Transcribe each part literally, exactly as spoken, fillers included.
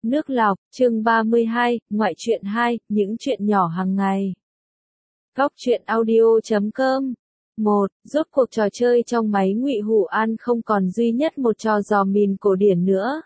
Nước lọc, chương ba mươi hai, ngoại truyện hai, những chuyện nhỏ hàng ngày. Góc truyện audio chấm com. một. Rốt cuộc trò chơi trong máy Ngụy Hủ An không còn duy nhất một trò dò mìn cổ điển nữa.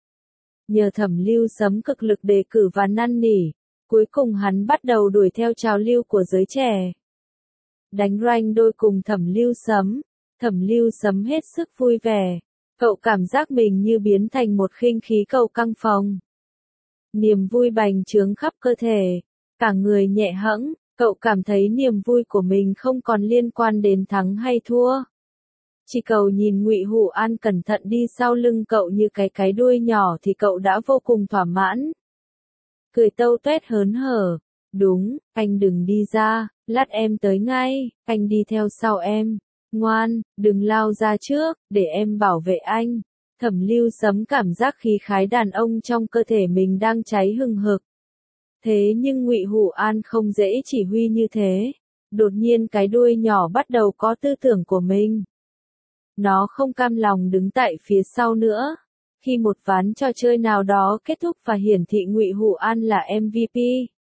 Nhờ Thẩm Lưu Sấm cực lực đề cử và năn nỉ, cuối cùng hắn bắt đầu đuổi theo trào lưu của giới trẻ. Đánh ranh đôi cùng Thẩm Lưu Sấm, Thẩm Lưu Sấm hết sức vui vẻ. Cậu cảm giác mình như biến thành một khinh khí cầu căng phồng. Niềm vui bành trướng khắp cơ thể, cả người nhẹ hẫng, cậu cảm thấy niềm vui của mình không còn liên quan đến thắng hay thua. Chỉ cầu nhìn Ngụy Hủ An cẩn thận đi sau lưng cậu như cái cái đuôi nhỏ thì cậu đã vô cùng thỏa mãn. Cười tâu tuét hớn hở, đúng, anh đừng đi ra, lát em tới ngay, anh đi theo sau em. Ngoan, đừng lao ra trước, để em bảo vệ anh. Thẩm Lưu Sấm cảm giác khí khái đàn ông trong cơ thể mình đang cháy hừng hực. Thế nhưng Ngụy Hủ An không dễ chỉ huy như thế. Đột nhiên cái đuôi nhỏ bắt đầu có tư tưởng của mình. Nó không cam lòng đứng tại phía sau nữa. Khi một ván trò chơi nào đó kết thúc và hiển thị Ngụy Hủ An là em vê pê.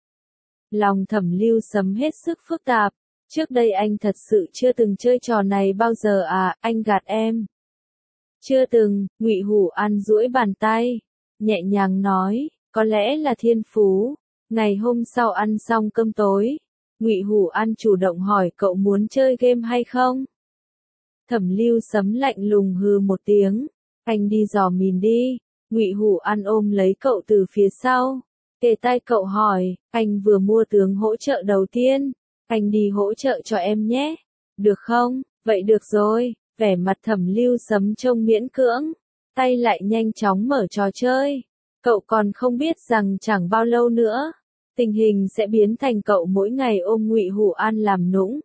Lòng Thẩm Lưu Sấm hết sức phức tạp. Trước đây anh thật sự chưa từng chơi trò này bao giờ à, anh gạt em. Chưa từng, Ngụy Hủ An duỗi bàn tay, nhẹ nhàng nói, có lẽ là thiên phú. Ngày hôm sau ăn xong cơm tối, Ngụy Hủ An chủ động hỏi cậu muốn chơi game hay không? Thẩm Lưu Sấm lạnh lùng hừ một tiếng, anh đi dò mìn đi. Ngụy Hủ An ôm lấy cậu từ phía sau, kề tai cậu hỏi, anh vừa mua tướng hỗ trợ đầu tiên. Anh đi hỗ trợ cho em nhé. Được không? Vậy được rồi. Vẻ mặt Thẩm Lưu Sấm trông miễn cưỡng. Tay lại nhanh chóng mở trò chơi. Cậu còn không biết rằng chẳng bao lâu nữa, tình hình sẽ biến thành cậu mỗi ngày ôm Ngụy Hủ An làm nũng.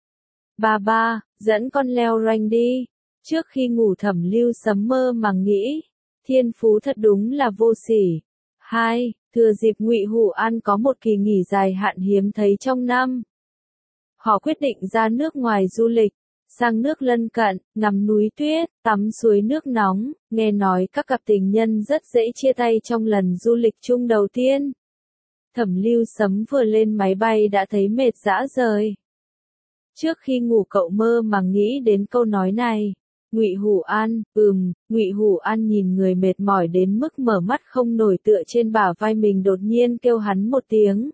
Ba ba, dẫn con leo rank đi. Trước khi ngủ Thẩm Lưu Sấm mơ màng nghĩ. Thiên phú thật đúng là vô sỉ. Hai, thừa dịp Ngụy Hủ An có một kỳ nghỉ dài hạn hiếm thấy trong năm. Họ quyết định ra nước ngoài du lịch, sang nước lân cận, ngắm núi tuyết, tắm suối nước nóng, nghe nói các cặp tình nhân rất dễ chia tay trong lần du lịch chung đầu tiên. Thẩm Lưu Sấm vừa lên máy bay đã thấy mệt rã rời. Trước khi ngủ cậu mơ màng nghĩ đến câu nói này. Ngụy Hủ An, ừm, Ngụy Hủ An nhìn người mệt mỏi đến mức mở mắt không nổi tựa trên bả vai mình đột nhiên kêu hắn một tiếng.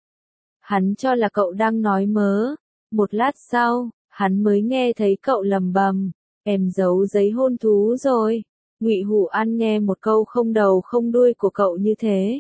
Hắn cho là cậu đang nói mớ. Một lát sau, hắn mới nghe thấy cậu lầm bầm, em giấu giấy hôn thú rồi. Ngụy Hủ An nghe một câu không đầu không đuôi của cậu như thế.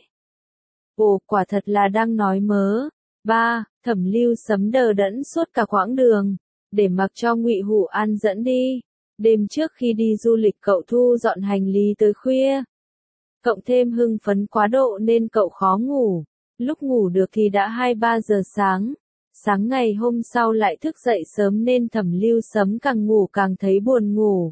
Ồ, quả thật là đang nói mớ. Ba, Thẩm Lưu Sấm đờ đẫn suốt cả quãng đường, để mặc cho Ngụy Hủ An dẫn đi. Đêm trước khi đi du lịch cậu thu dọn hành lý tới khuya. Cộng thêm hưng phấn quá độ nên cậu khó ngủ. Lúc ngủ được thì đã hai ba giờ sáng. Sáng ngày hôm sau lại thức dậy sớm nên Thẩm Lưu Sấm càng ngủ càng thấy buồn ngủ.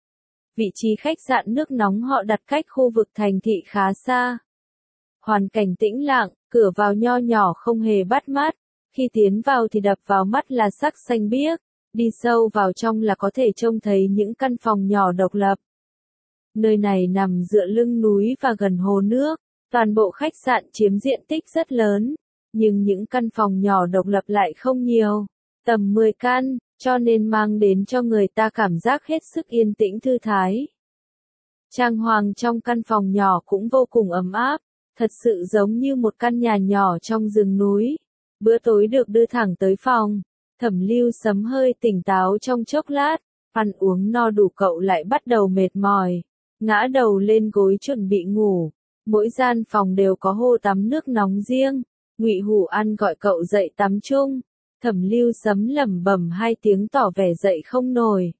Vị trí khách sạn nước nóng họ đặt cách khu vực thành thị khá xa. Hoàn cảnh tĩnh lặng, cửa vào nho nhỏ không hề bắt mắt. Khi tiến vào thì đập vào mắt là sắc xanh biếc. Đi sâu vào trong là có thể trông thấy những căn phòng nhỏ độc lập. Nơi này nằm dựa lưng núi và gần hồ nước. Toàn bộ khách sạn chiếm diện tích rất lớn. Nhưng những căn phòng nhỏ độc lập lại không nhiều, tầm mười căn, cho nên mang đến cho người ta cảm giác hết sức yên tĩnh thư thái. Trang hoàng trong căn phòng nhỏ cũng vô cùng ấm áp, thật sự giống như một căn nhà nhỏ trong rừng núi. Bữa tối được đưa thẳng tới phòng, Thẩm Lưu Sấm hơi tỉnh táo trong chốc lát, ăn uống no đủ cậu lại bắt đầu mệt mỏi, ngã đầu lên gối chuẩn bị ngủ. Mỗi gian phòng đều có hồ tắm nước nóng riêng. Ngụy Hủ An gọi cậu dậy tắm chung. Thẩm Lưu Sấm lẩm bẩm hai tiếng tỏ vẻ dậy không nổi.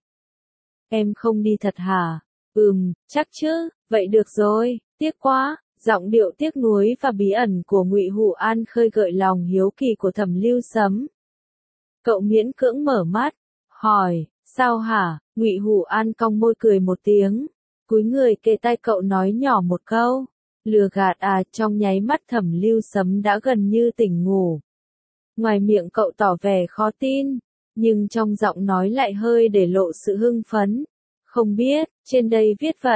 Em không đi thật hả? Ừm, chắc chứ, vậy được rồi, tiếc quá. Giọng điệu tiếc nuối và bí ẩn của Ngụy Hủ An khơi gợi lòng hiếu kỳ của Thẩm Lưu Sấm. Cậu miễn cưỡng mở mắt, hỏi, sao hả? Ngụy Hủ An cong môi cười một tiếng, cúi người kề tai cậu nói nhỏ một câu. Lừa gạt à, trong nháy mắt Thẩm Lưu Sấm đã gần như tỉnh ngủ. Ngoài miệng cậu tỏ vẻ khó tin, nhưng trong giọng nói lại hơi để lộ sự hưng phấn. Không biết, trên đây viết vậy,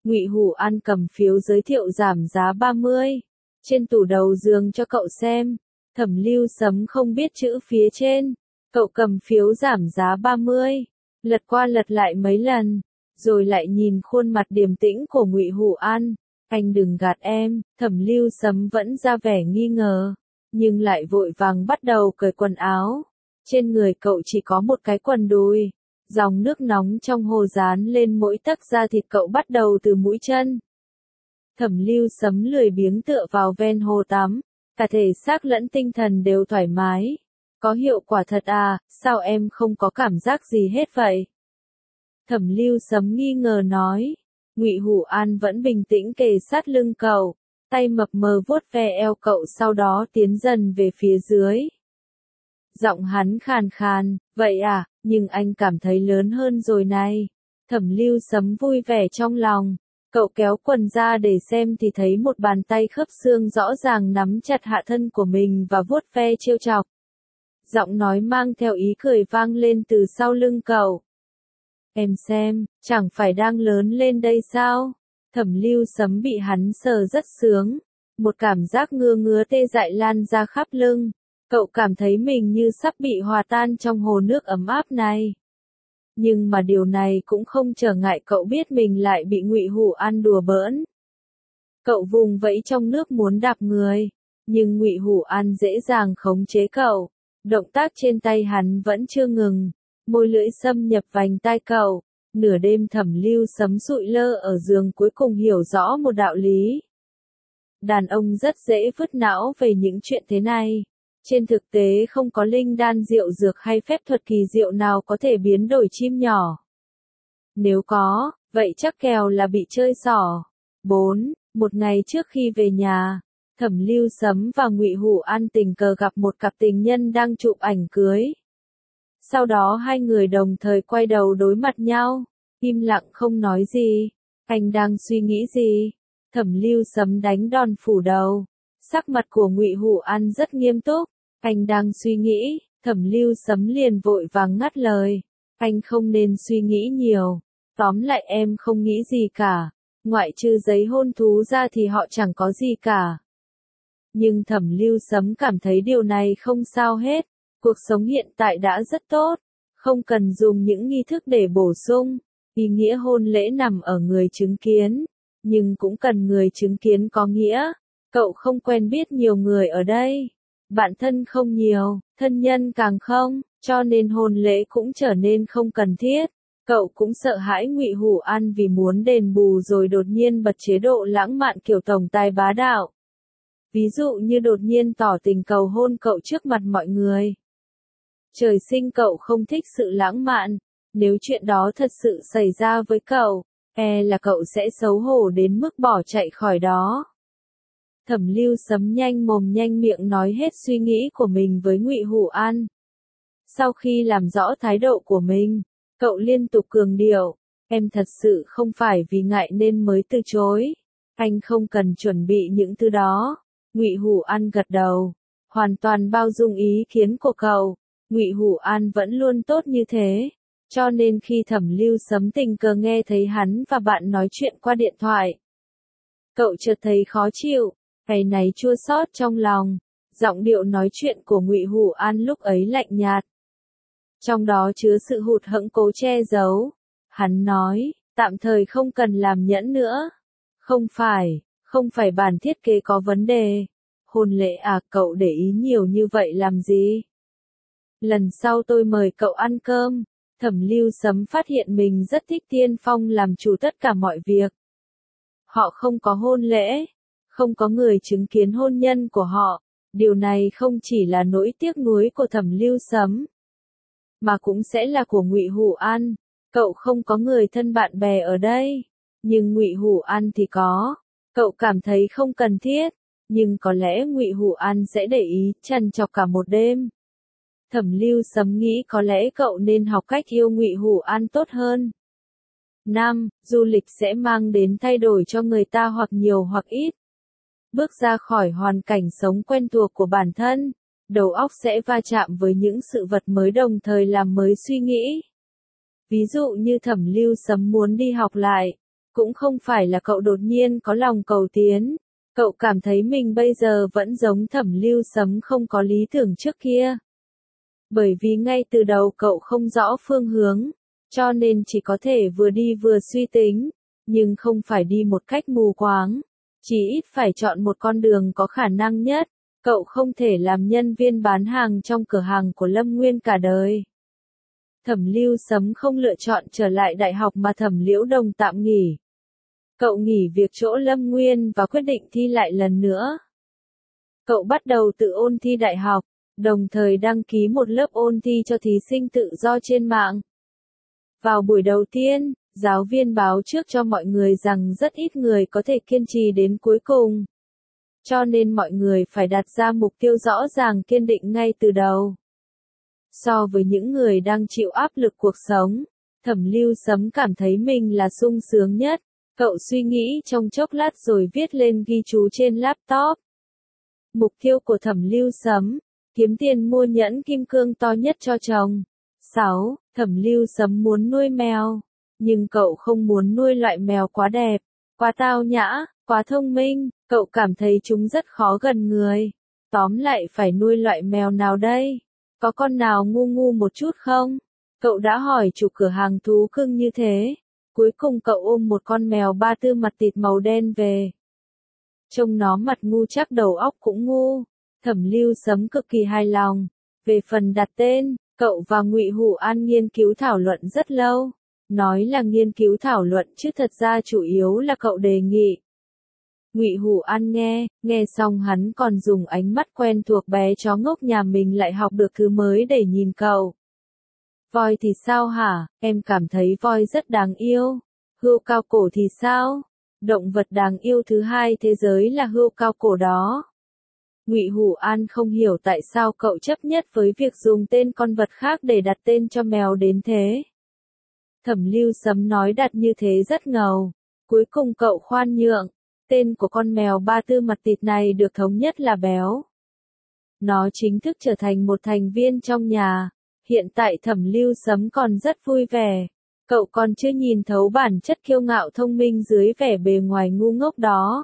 Ngụy Hủ An cầm phiếu giới thiệu giảm giá ba mươi. Trên tủ đầu giường cho cậu xem. Thẩm Lưu Sấm không biết chữ phía trên. Cậu cầm phiếu giảm giá ba mươi. Lật qua lật lại mấy lần. Rồi lại nhìn khuôn mặt điềm tĩnh của Ngụy Hủ An. Anh đừng gạt em. Thẩm Lưu Sấm vẫn ra vẻ nghi ngờ. Nhưng lại vội vàng bắt đầu cởi quần áo. Trên người cậu chỉ có một cái quần đùi. Dòng nước nóng trong hồ dán lên mỗi tấc da thịt cậu bắt đầu từ mũi chân. Thẩm Lưu Sấm lười biếng tựa vào ven hồ tắm. Cả thể xác lẫn tinh thần đều thoải mái. Có hiệu quả thật à, sao em không có cảm giác gì hết vậy? Thẩm Lưu Sấm nghi ngờ nói. Ngụy Hủ An vẫn bình tĩnh kề sát lưng cậu. Tay mập mờ vuốt ve eo cậu sau đó tiến dần về phía dưới. Giọng hắn khàn khàn, vậy à, nhưng anh cảm thấy lớn hơn rồi này. Thẩm Lưu Sấm vui vẻ trong lòng. Cậu kéo quần ra để xem thì thấy một bàn tay khớp xương rõ ràng nắm chặt hạ thân của mình và vuốt ve trêu chọc. Giọng nói mang theo ý cười vang lên từ sau lưng cậu. Em xem, chẳng phải đang lớn lên đây sao? Thẩm Lưu Sấm bị hắn sờ rất sướng. Một cảm giác ngứa ngứa tê dại lan ra khắp lưng. Cậu cảm thấy mình như sắp bị hòa tan trong hồ nước ấm áp này. Nhưng mà điều này cũng không trở ngại cậu biết mình lại bị Ngụy Hủ An đùa bỡn. Cậu vùng vẫy trong nước muốn đạp người. Nhưng Ngụy Hủ An dễ dàng khống chế cậu. Động tác trên tay hắn vẫn chưa ngừng. Môi lưỡi xâm nhập vành tai cậu. Nửa đêm Thẩm Lưu Sấm sụi lơ ở giường cuối cùng hiểu rõ một đạo lý. Đàn ông rất dễ vứt não về những chuyện thế này. Trên thực tế không có linh đan diệu dược hay phép thuật kỳ diệu nào có thể biến đổi chim nhỏ. Nếu có, vậy chắc kèo là bị chơi xỏ. bốn. Một ngày trước khi về nhà, Thẩm Lưu Sấm và Ngụy Hủ An tình cờ gặp một cặp tình nhân đang chụp ảnh cưới. Sau đó hai người đồng thời quay đầu đối mặt nhau, im lặng không nói gì. Anh đang suy nghĩ gì? Thẩm Lưu Sấm đánh đòn phủ đầu. Sắc mặt của Ngụy Hủ An rất nghiêm túc. Anh đang suy nghĩ. Thẩm Lưu Sấm liền vội vàng ngắt lời. Anh không nên suy nghĩ nhiều. Tóm lại em không nghĩ gì cả. Ngoại trừ giấy hôn thú ra thì họ chẳng có gì cả. Nhưng Thẩm Lưu Sấm cảm thấy điều này không sao hết. Cuộc sống hiện tại đã rất tốt. Không cần dùng những nghi thức để bổ sung. Ý nghĩa hôn lễ nằm ở người chứng kiến. Nhưng cũng cần người chứng kiến có nghĩa. Cậu không quen biết nhiều người ở đây. Bạn thân không nhiều, thân nhân càng không, cho nên hôn lễ cũng trở nên không cần thiết. Cậu cũng sợ hãi Ngụy Hủ An vì muốn đền bù rồi đột nhiên bật chế độ lãng mạn kiểu tổng tài bá đạo. Ví dụ như đột nhiên tỏ tình cầu hôn cậu trước mặt mọi người. Trời sinh cậu không thích sự lãng mạn. Nếu chuyện đó thật sự xảy ra với cậu, e là cậu sẽ xấu hổ đến mức bỏ chạy khỏi đó. Thẩm Lưu Sấm nhanh mồm nhanh miệng nói hết suy nghĩ của mình với Ngụy Hủ An. Sau khi làm rõ thái độ của mình, cậu liên tục cường điệu, em thật sự không phải vì ngại nên mới từ chối. Anh không cần chuẩn bị những thứ đó. Ngụy Hủ An gật đầu, hoàn toàn bao dung ý kiến của cậu. Ngụy Hủ An vẫn luôn tốt như thế. Cho nên khi Thẩm Lưu Sấm tình cờ nghe thấy hắn và bạn nói chuyện qua điện thoại, cậu chợt thấy khó chịu, cái này chua xót trong lòng. Giọng điệu nói chuyện của Ngụy Hủ An lúc ấy lạnh nhạt, trong đó chứa sự hụt hẫng cố che giấu. Hắn nói, tạm thời không cần làm nhẫn nữa. Không phải, không phải bản thiết kế có vấn đề. Hôn lễ à, cậu để ý nhiều như vậy làm gì? Lần sau tôi mời cậu ăn cơm. Thẩm Lưu Sấm phát hiện mình rất thích Tiên Phong làm chủ tất cả mọi việc. Họ không có hôn lễ, không có người chứng kiến hôn nhân của họ. Điều này không chỉ là nỗi tiếc nuối của Thẩm Lưu Sấm, mà cũng sẽ là của Ngụy Hủ An. Cậu không có người thân bạn bè ở đây, nhưng Ngụy Hủ An thì có. Cậu cảm thấy không cần thiết, nhưng có lẽ Ngụy Hủ An sẽ để ý, trằn trọc cả một đêm. Thẩm Lưu Sấm nghĩ có lẽ cậu nên học cách yêu Ngụy Hủ An tốt hơn. năm. Du lịch sẽ mang đến thay đổi cho người ta hoặc nhiều hoặc ít. Bước ra khỏi hoàn cảnh sống quen thuộc của bản thân, đầu óc sẽ va chạm với những sự vật mới đồng thời làm mới suy nghĩ. Ví dụ như Thẩm Lưu Sấm muốn đi học lại, Cũng không phải là cậu đột nhiên có lòng cầu tiến. Cậu cảm thấy mình bây giờ vẫn giống Thẩm Lưu Sấm không có lý tưởng trước kia. Bởi vì ngay từ đầu cậu không rõ phương hướng, cho nên chỉ có thể vừa đi vừa suy tính, nhưng không phải đi một cách mù quáng, chỉ ít phải chọn một con đường có khả năng nhất. Cậu không thể làm nhân viên bán hàng trong cửa hàng của Lâm Nguyên cả đời. Thẩm Lưu Sấm không lựa chọn trở lại đại học mà Thẩm Liễu Đồng tạm nghỉ. Cậu nghỉ việc chỗ Lâm Nguyên và quyết định thi lại lần nữa. Cậu bắt đầu tự ôn thi đại học, đồng thời đăng ký một lớp ôn thi cho thí sinh tự do trên mạng. Vào buổi đầu tiên, giáo viên báo trước cho mọi người rằng rất ít người có thể kiên trì đến cuối cùng. Cho nên mọi người phải đặt ra mục tiêu rõ ràng kiên định ngay từ đầu. So với những người đang chịu áp lực cuộc sống, Thẩm Lưu Sấm cảm thấy mình là sung sướng nhất. Cậu suy nghĩ trong chốc lát rồi viết lên ghi chú trên laptop. Mục tiêu của Thẩm Lưu Sấm, kiếm tiền mua nhẫn kim cương to nhất cho chồng. sáu. Thẩm Lưu Sấm muốn nuôi mèo, nhưng cậu không muốn nuôi loại mèo quá đẹp, quá tao nhã, quá thông minh, cậu cảm thấy chúng rất khó gần người. Tóm lại phải nuôi loại mèo nào đây? Có con nào ngu ngu một chút không? Cậu đã hỏi chủ cửa hàng thú cưng như thế. Cuối cùng cậu ôm một con mèo ba tư mặt tịt màu đen về. Trông nó mặt ngu chắc đầu óc cũng ngu. Thẩm Lưu Sấm cực kỳ hài lòng. Về phần đặt tên, cậu và Ngụy Hủ An nghiên cứu thảo luận rất lâu. Nói là nghiên cứu thảo luận chứ thật ra chủ yếu là cậu đề nghị. Ngụy Hủ An nghe, nghe xong hắn còn dùng ánh mắt quen thuộc bé chó ngốc nhà mình lại học được thứ mới để nhìn cậu. Voi thì sao hả, em cảm thấy voi rất đáng yêu. Hươu cao cổ thì sao? Động vật đáng yêu thứ hai thế giới là hươu cao cổ đó. Ngụy Hủ An không hiểu tại sao cậu chấp nhất với việc dùng tên con vật khác để đặt tên cho mèo đến thế. Thẩm Lưu Sấm nói đặt như thế rất ngầu. Cuối cùng cậu khoan nhượng. Tên của con mèo ba tư mặt tịt này được thống nhất là Béo. Nó chính thức trở thành một thành viên trong nhà. Hiện tại Thẩm Lưu Sấm còn rất vui vẻ. Cậu còn chưa nhìn thấu bản chất kiêu ngạo thông minh dưới vẻ bề ngoài ngu ngốc đó.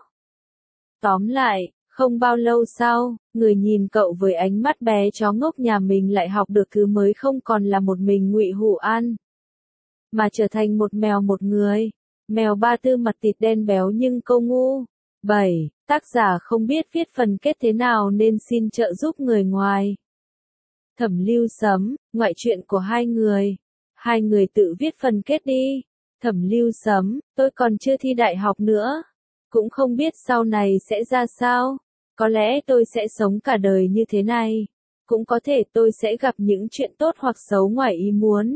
Tóm lại, không bao lâu sau, người nhìn cậu với ánh mắt bé chó ngốc nhà mình lại học được thứ mới không còn là một mình Ngụy Hủ An, mà trở thành một mèo một người. Mèo ba tư mặt tịt đen béo nhưng câu ngu. bảy. Tác giả không biết viết phần kết thế nào nên xin trợ giúp người ngoài. Thẩm Lưu Sấm, ngoại truyện của hai người. Hai người tự viết phần kết đi. Thẩm Lưu Sấm, tôi còn chưa thi đại học nữa. Cũng không biết sau này sẽ ra sao. Có lẽ tôi sẽ sống cả đời như thế này. Cũng có thể tôi sẽ gặp những chuyện tốt hoặc xấu ngoài ý muốn.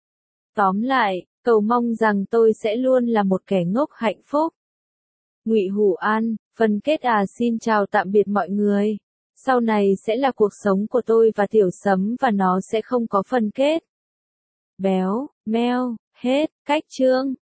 Tóm lại, cầu mong rằng tôi sẽ luôn là một kẻ ngốc hạnh phúc. Ngụy Hủ An, phần kết à xin chào tạm biệt mọi người. Sau này sẽ là cuộc sống của tôi và Tiểu Sấm và nó sẽ không có phần kết. Béo, meo, hết, cách chương.